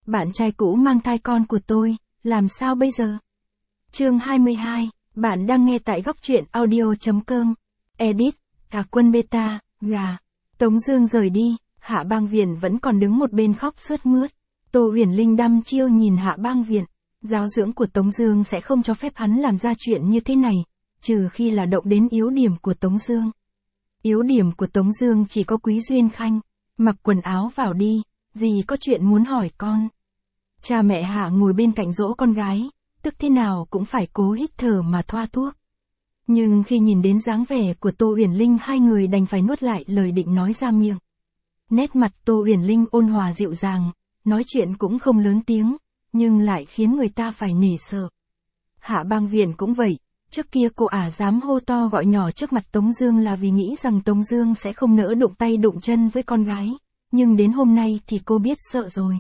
bạn trai cũ mang thai con của tôi, làm sao bây giờ? Chương 22, bạn đang nghe tại góc truyện audio.com. Edit, Cả Quân Beta, gà. Tống Dương rời đi, Hạ Bang Viễn vẫn còn đứng một bên khóc sướt mướt. Tô Uyển Linh đăm chiêu nhìn Hạ Bang Viễn. Giáo dưỡng của Tống Dương sẽ không cho phép hắn làm ra chuyện như thế này, trừ khi là động đến yếu điểm của Tống Dương. Yếu điểm của Tống Dương chỉ có Quý Duyên Khanh. Mặc quần áo vào đi, dì có chuyện muốn hỏi con. Cha mẹ Hạ ngồi bên cạnh dỗ con gái, tức thế nào cũng phải cố hít thở mà thoa thuốc. Nhưng khi nhìn đến dáng vẻ của Tô Uyển Linh, hai người đành phải nuốt lại lời định nói ra miệng. Nét mặt Tô Uyển Linh ôn hòa dịu dàng, nói chuyện cũng không lớn tiếng, nhưng lại khiến người ta phải nể sợ. Hạ Bang Viễn cũng vậy, trước kia cô dám hô to gọi nhỏ trước mặt Tống Dương là vì nghĩ rằng Tống Dương sẽ không nỡ đụng tay đụng chân với con gái, nhưng đến hôm nay thì cô biết sợ rồi.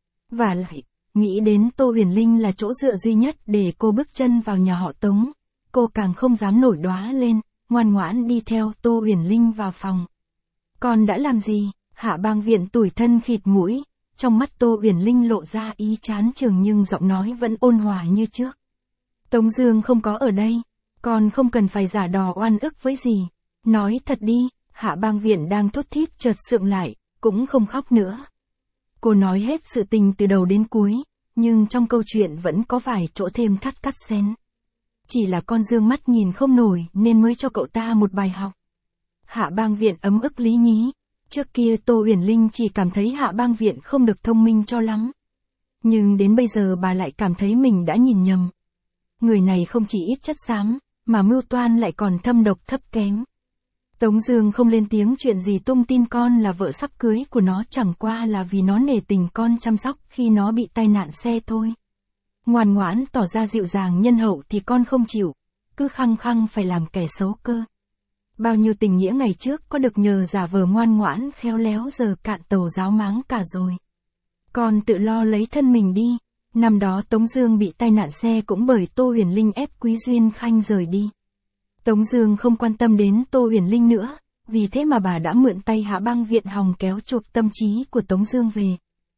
Và lại, nghĩ đến Tô Uyển Linh là chỗ dựa duy nhất để cô bước chân vào nhà họ Tống, cô càng không dám nổi đoá lên, ngoan ngoãn đi theo Tô Uyển Linh vào phòng. Con đã làm gì? Hạ Bang Viễn tủi thân khịt mũi, trong mắt Tô Uyển Linh lộ ra ý chán chường nhưng giọng nói vẫn ôn hòa như trước. Tống Dương không có ở đây, con không cần phải giả đò oan ức với dì. Nói thật đi. Hạ Bang Viễn đang thốt thít chợt sượng lại, cũng không khóc nữa. Cô nói hết sự tình từ đầu đến cuối, nhưng trong câu chuyện vẫn có vài chỗ thêm thắt cắt xén. Chỉ là con Dương mắt nhìn không nổi nên mới cho cậu ta một bài học. Hạ Bang Viễn ấm ức lý nhí. Trước kia Tô Uyển Linh chỉ cảm thấy Hạ Bang Viễn không được thông minh cho lắm. Nhưng đến bây giờ bà lại cảm thấy mình đã nhìn nhầm. Người này không chỉ ít chất xám, mà mưu toan lại còn thâm độc thấp kém. Tống Dương không lên tiếng chuyện gì tung tin con là vợ sắp cưới của nó, chẳng qua là vì nó nể tình con chăm sóc khi nó bị tai nạn xe thôi. Ngoan ngoãn tỏ ra dịu dàng nhân hậu thì con không chịu, cứ khăng khăng phải làm kẻ xấu cơ. Bao nhiêu tình nghĩa ngày trước có được nhờ giả vờ ngoan ngoãn khéo léo giờ cạn tàu ráo máng cả rồi. Con tự lo lấy thân mình đi. Năm đó Tống Dương bị tai nạn xe cũng bởi Tô Uyển Linh ép Quý Duyên Khanh rời đi. Tống Dương không quan tâm đến Tô Uyển Linh nữa, vì thế mà bà đã mượn tay Hạ Bang Viễn hòng kéo chuộc tâm trí của Tống Dương về.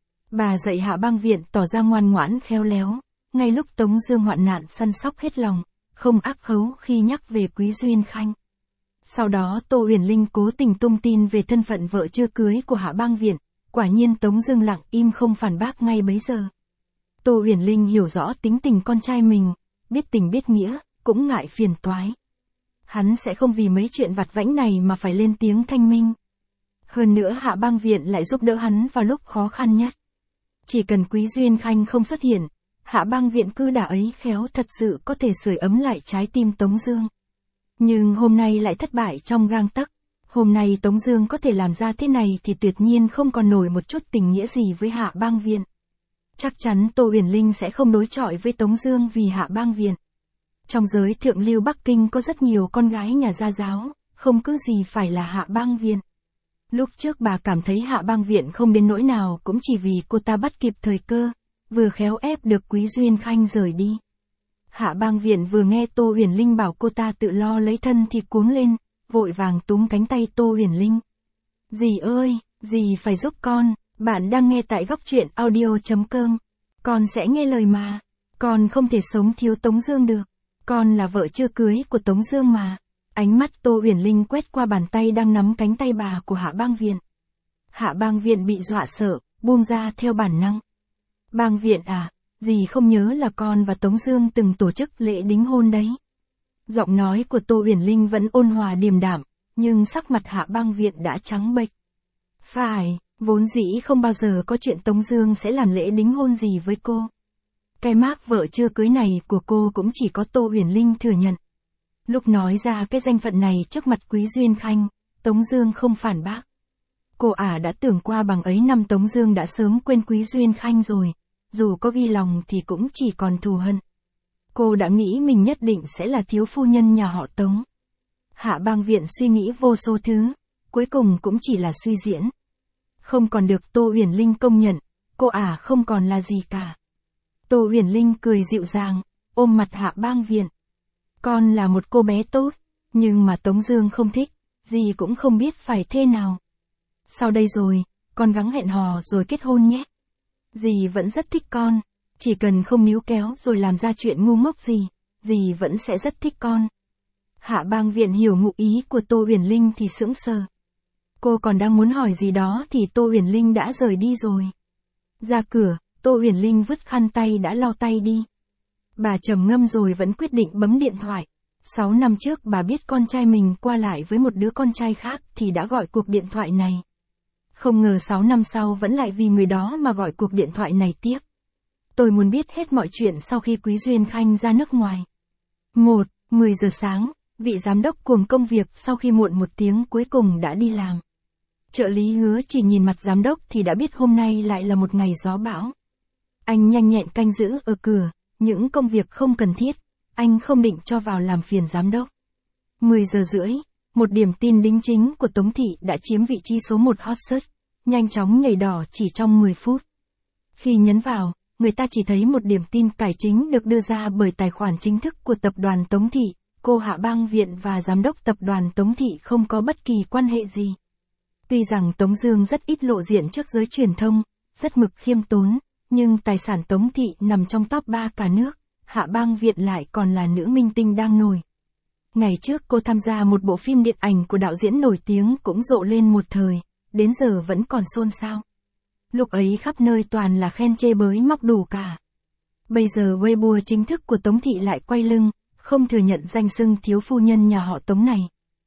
Bà dạy Hạ Bang Viễn tỏ ra ngoan ngoãn khéo léo, ngay lúc Tống Dương hoạn nạn săn sóc hết lòng, không ác khấu khi nhắc về Quý Duyên Khanh. Sau đó Tô Uyển Linh cố tình tung tin về thân phận vợ chưa cưới của Hạ Bang Viễn, quả nhiên Tống Dương lặng im không phản bác ngay bấy giờ. Tô Uyển Linh hiểu rõ tính tình con trai mình, biết tình biết nghĩa, cũng ngại phiền toái. Hắn sẽ không vì mấy chuyện vặt vãnh này mà phải lên tiếng thanh minh. Hơn nữa Hạ Bang Viễn lại giúp đỡ hắn vào lúc khó khăn nhất. Chỉ cần Quý Duyên Khanh không xuất hiện, Hạ Bang Viễn cứ đả ấy khéo thật sự có thể sưởi ấm lại trái tim Tống Dương. Nhưng hôm nay lại thất bại trong gang tấc. Hôm nay Tống Dương có thể làm ra thế này thì tuyệt nhiên không còn nổi một chút tình nghĩa gì với Hạ Bang Viễn. Chắc chắn Tô Uyển Linh sẽ không đối chọi với Tống Dương vì Hạ Bang Viễn. Trong giới thượng lưu Bắc Kinh có rất nhiều con gái nhà gia giáo, không cứ gì phải là Hạ Bang Viễn. Lúc trước bà cảm thấy Hạ Bang Viễn không đến nỗi nào cũng chỉ vì cô ta bắt kịp thời cơ, vừa khéo ép được Quý Duyên Khanh rời đi. Hạ Bang Viễn vừa nghe Tô Uyển Linh bảo cô ta tự lo lấy thân thì cuống lên, vội vàng túm cánh tay Tô Uyển Linh. Dì ơi, dì phải giúp con. Bạn đang nghe tại góc truyện audio.com. Con sẽ nghe lời mà. Con không thể sống thiếu Tống Dương được. Con là vợ chưa cưới của Tống Dương mà. Ánh mắt Tô Uyển Linh quét qua bàn tay đang nắm cánh tay bà của Hạ Bang Viễn. Hạ Bang Viễn bị dọa sợ, buông ra theo bản năng. Bang Viễn à, dì không nhớ là con và Tống Dương từng tổ chức lễ đính hôn đấy. Giọng nói của Tô Uyển Linh vẫn ôn hòa điềm đạm, nhưng sắc mặt Hạ Bang Viễn đã trắng bệch. Phải. Vốn dĩ không bao giờ có chuyện Tống Dương sẽ làm lễ đính hôn gì với cô. Cái mác vợ chưa cưới này của cô cũng chỉ có Tô Uyển Linh thừa nhận. Lúc nói ra cái danh phận này trước mặt Quý Duyên Khanh, Tống Dương không phản bác. Cô đã tưởng qua bằng ấy năm Tống Dương đã sớm quên Quý Duyên Khanh rồi, dù có ghi lòng thì cũng chỉ còn thù hận. Cô đã nghĩ mình nhất định sẽ là thiếu phu nhân nhà họ Tống. Hạ Bang Viễn suy nghĩ vô số thứ, cuối cùng cũng chỉ là suy diễn. Không còn được Tô Uyển Linh công nhận, cô không còn là gì cả. Tô Uyển Linh cười dịu dàng, ôm mặt Hạ Bang Viễn. Con là một cô bé tốt, nhưng mà Tống Dương không thích, dì cũng không biết phải thế nào. Sau đây rồi, con gắng hẹn hò rồi kết hôn nhé. Dì vẫn rất thích con. Chỉ cần không níu kéo rồi làm ra chuyện ngu ngốc gì, dì vẫn sẽ rất thích con. Hạ Bang Viện hiểu ngụ ý của Tô Uyển Linh thì sững sờ. Cô còn đang muốn hỏi gì đó thì Tô Uyển Linh đã rời đi rồi. Ra cửa, Tô Uyển Linh vứt khăn tay đã lau tay đi. Bà trầm ngâm rồi vẫn quyết định bấm điện thoại. 6 năm trước bà biết con trai mình qua lại với một đứa con trai khác thì đã gọi cuộc điện thoại này. Không ngờ 6 năm sau vẫn lại vì người đó mà gọi cuộc điện thoại này tiếp. Tôi muốn biết hết mọi chuyện sau khi Quý Duyên Khanh ra nước ngoài. 10 giờ sáng, vị giám đốc cuồng công việc sau khi muộn 1 tiếng cuối cùng đã đi làm. Trợ lý Hứa chỉ nhìn mặt giám đốc thì đã biết hôm nay lại là một ngày gió bão. Anh nhanh nhẹn canh giữ ở cửa, những công việc không cần thiết, anh không định cho vào làm phiền giám đốc. 10 giờ rưỡi, một điểm tin đính chính của Tống Thị đã chiếm vị trí số 1 hot search, nhanh chóng nhảy đỏ chỉ trong 10 phút. Khi nhấn vào, người ta chỉ thấy một điểm tin cải chính được đưa ra bởi tài khoản chính thức của tập đoàn Tống Thị, cô Hạ Bang Viện và giám đốc tập đoàn Tống Thị không có bất kỳ quan hệ gì. Tuy rằng Tống Dương rất ít lộ diện trước giới truyền thông, rất mực khiêm tốn, nhưng tài sản Tống Thị nằm trong top 3 cả nước, Hạ Bang Viện lại còn là nữ minh tinh đang nổi. Ngày trước cô tham gia một bộ phim điện ảnh của đạo diễn nổi tiếng cũng rộ lên một thời, đến giờ vẫn còn xôn xao. Lúc ấy khắp nơi toàn là khen chê bới móc đủ cả. Bây giờ Weibo chính thức của Tống Thị lại quay lưng, không thừa nhận danh xưng thiếu phu nhân nhà họ Tống này.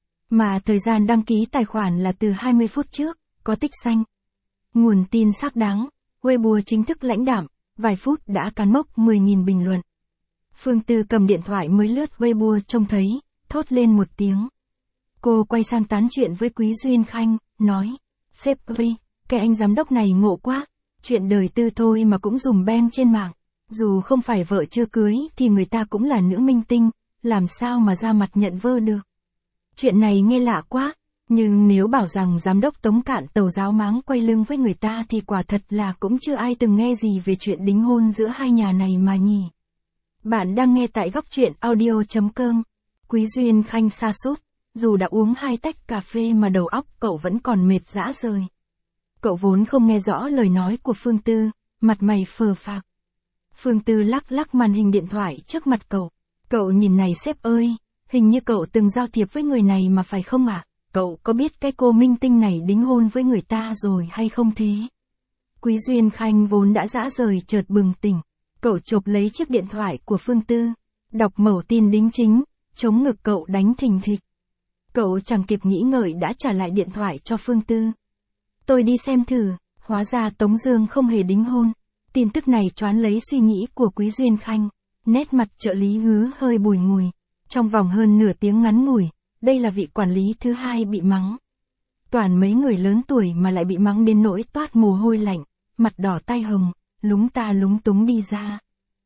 Mà thời gian đăng ký tài khoản là từ 20 phút trước, có tích xanh. Nguồn tin xác đáng, Weibo chính thức lãnh đạm, vài phút đã cán mốc 10.000 bình luận. Phương Tư cầm điện thoại mới lướt Weibo trông thấy, thốt lên một tiếng. Cô quay sang tán chuyện với Quý Duyên Khanh, nói, sếp ơi, cái anh giám đốc này ngộ quá, chuyện đời tư thôi mà cũng dùng beng trên mạng. Dù không phải vợ chưa cưới thì người ta cũng là nữ minh tinh, làm sao mà ra mặt nhận vơ được. Chuyện này nghe lạ quá, nhưng nếu bảo rằng giám đốc Tống Cạn Tàu giáo máng quay lưng với người ta thì quả thật là cũng chưa ai từng nghe gì về chuyện đính hôn giữa hai nhà này mà nhỉ. Bạn đang nghe tại góc truyện audio.com. Quý Duyên Khanh sa sút, dù đã uống 2 tách cà phê mà đầu óc cậu vẫn còn mệt rã rời. Cậu vốn không nghe rõ lời nói của Phương Tư, mặt mày phờ phạc. Phương Tư lắc lắc màn hình điện thoại trước mặt cậu. Cậu nhìn này sếp ơi, hình như cậu từng giao thiệp với người này mà phải không ạ? Cậu có biết cái cô minh tinh này đính hôn với người ta rồi hay không thế? Quý Duyên Khanh vốn đã rã rời chợt bừng tỉnh. Cậu chộp lấy chiếc điện thoại của Phương Tư, đọc mẩu tin đính chính, chống ngực cậu đánh thình thịch. Cậu chẳng kịp nghĩ ngợi đã trả lại điện thoại cho Phương Tư. Tôi đi xem thử, hóa ra Tống Dương không hề đính hôn. Tin tức này choán lấy suy nghĩ của Quý Duyên Khanh, nét mặt trợ lý Hứa hơi bùi ngùi. Trong vòng hơn nửa tiếng ngắn ngủi, đây là vị quản lý thứ 2 bị mắng. Toàn mấy người lớn tuổi mà lại bị mắng đến nỗi toát mồ hôi lạnh, mặt đỏ tai hồng, lúng ta lúng túng đi ra.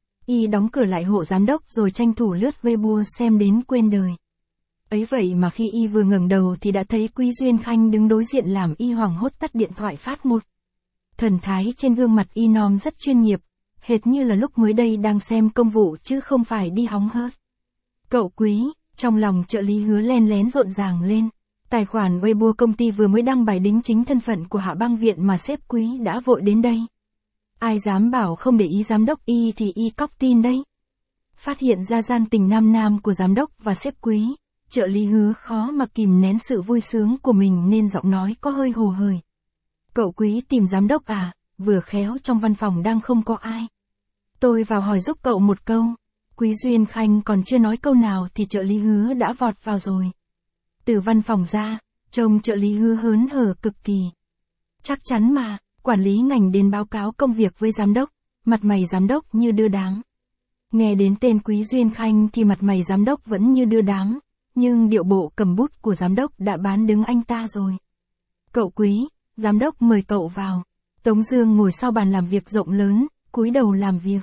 Y đóng cửa lại hộ giám đốc rồi tranh thủ lướt Weibo xem đến quên đời. Ấy vậy mà khi Y vừa ngẩng đầu thì đã thấy Quý Duyên Khanh đứng đối diện làm Y hoảng hốt tắt điện thoại phát một. Thần thái trên gương mặt Y nom rất chuyên nghiệp, hệt như là lúc mới đây đang xem công vụ chứ không phải đi hóng hớt. Cậu Quý, trong lòng trợ lý Hứa len lén rộn ràng lên. Tài khoản Weibo công ty vừa mới đăng bài đính chính thân phận của Hạ Bang Viện mà sếp Quý đã vội đến đây. Ai dám bảo không để ý giám đốc Y thì Y cóc tin đấy. Phát hiện ra gian tình nam nam của giám đốc và sếp Quý, trợ lý Hứa khó mà kìm nén sự vui sướng của mình nên giọng nói có hơi hồ hởi. Cậu Quý tìm giám đốc à, vừa khéo trong văn phòng đang không có ai. Tôi vào hỏi giúp cậu một câu. Quý Duyên Khanh còn chưa nói câu nào thì trợ lý Hứa đã vọt vào rồi. Từ văn phòng ra, trông trợ lý Hứa hớn hở cực kỳ. Chắc chắn mà, quản lý ngành đến báo cáo công việc với giám đốc, mặt mày giám đốc như đưa đám. Nghe đến tên Quý Duyên Khanh thì mặt mày giám đốc vẫn như đưa đám, nhưng điệu bộ cầm bút của giám đốc đã bán đứng anh ta rồi. Cậu Quý, giám đốc mời cậu vào. Tống Dương ngồi sau bàn làm việc rộng lớn, cúi đầu làm việc.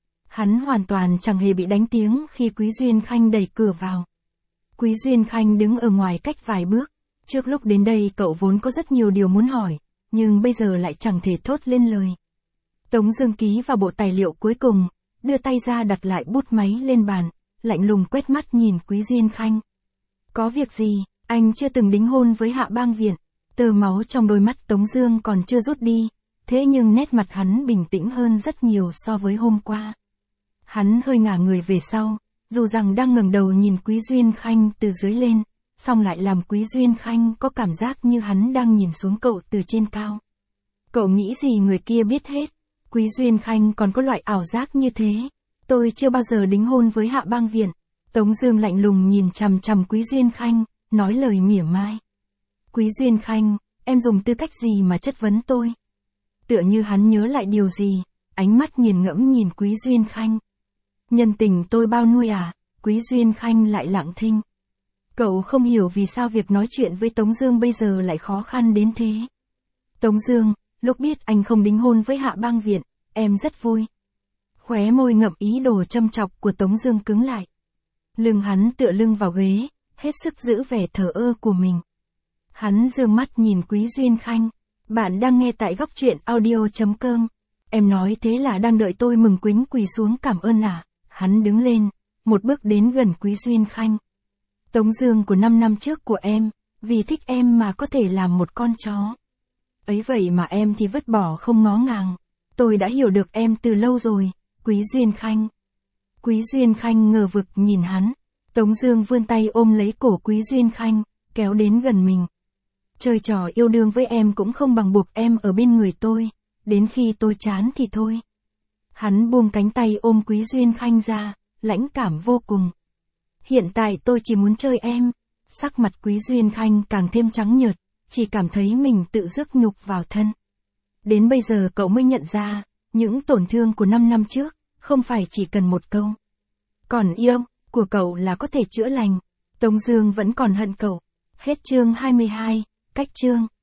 Hắn hoàn toàn chẳng hề bị đánh tiếng khi Quý Duyên Khanh đẩy cửa vào. Quý Duyên Khanh đứng ở ngoài cách vài bước. Trước lúc đến đây cậu vốn có rất nhiều điều muốn hỏi, nhưng bây giờ lại chẳng thể thốt lên lời. Tống Dương ký vào bộ tài liệu cuối cùng, đưa tay ra đặt lại bút máy lên bàn, lạnh lùng quét mắt nhìn Quý Duyên Khanh. Có việc gì, anh chưa từng đính hôn với Hạ Bang Viện. Tơ máu trong đôi mắt Tống Dương còn chưa rút đi, Thế nhưng nét mặt hắn bình tĩnh hơn rất nhiều so với hôm qua. Hắn hơi ngả người về sau, dù rằng đang ngẩng đầu nhìn Quý Duyên Khanh từ dưới lên, song lại làm Quý Duyên Khanh có cảm giác như hắn đang nhìn xuống cậu từ trên cao. Cậu nghĩ gì người kia biết hết. Quý Duyên Khanh còn có loại ảo giác như thế. Tôi chưa bao giờ đính hôn với Hạ Bang Viện. Tống Dương lạnh lùng nhìn chằm chằm Quý Duyên Khanh, nói lời mỉa mai. Quý Duyên Khanh, em dùng tư cách gì mà chất vấn tôi? Tựa như hắn nhớ lại điều gì, ánh mắt nghiền ngẫm nhìn Quý Duyên Khanh. Nhân tình tôi bao nuôi à? Quý Duyên Khanh lại lặng thinh. Cậu không hiểu vì sao việc nói chuyện với Tống Dương bây giờ lại khó khăn đến thế. Tống Dương, lúc biết anh không đính hôn với Hạ Bang Viện, em rất vui. Khóe môi ngậm ý đồ châm chọc của Tống Dương cứng lại. Lưng hắn tựa lưng vào ghế, hết sức giữ vẻ thờ ơ của mình. Hắn dương mắt nhìn Quý Duyên Khanh. Bạn đang nghe tại góc truyện audio.com. Em nói thế là đang đợi tôi mừng quính quỳ xuống cảm ơn à? Hắn đứng lên, một bước đến gần Quý Duyên Khanh. Tống Dương của 5 năm trước của em, vì thích em mà có thể làm một con chó. Ấy vậy mà em thì vứt bỏ không ngó ngàng. Tôi đã hiểu được em từ lâu rồi, Quý Duyên Khanh. Quý Duyên Khanh ngờ vực nhìn hắn. Tống Dương vươn tay ôm lấy cổ Quý Duyên Khanh, kéo đến gần mình. Chơi trò yêu đương với em cũng không bằng buộc em ở bên người tôi, đến khi tôi chán thì thôi. Hắn buông cánh tay ôm Quý Duyên Khanh ra, lãnh cảm vô cùng. Hiện tại tôi chỉ muốn chơi em. Sắc mặt Quý Duyên Khanh càng thêm trắng nhợt, chỉ cảm thấy mình tự rước nhục vào thân. Đến bây giờ cậu mới nhận ra, những tổn thương của 5 năm trước, không phải chỉ cần một câu. Còn yêu, của cậu là có thể chữa lành. Tống Dương vẫn còn hận cậu. Hết chương 22, cách chương.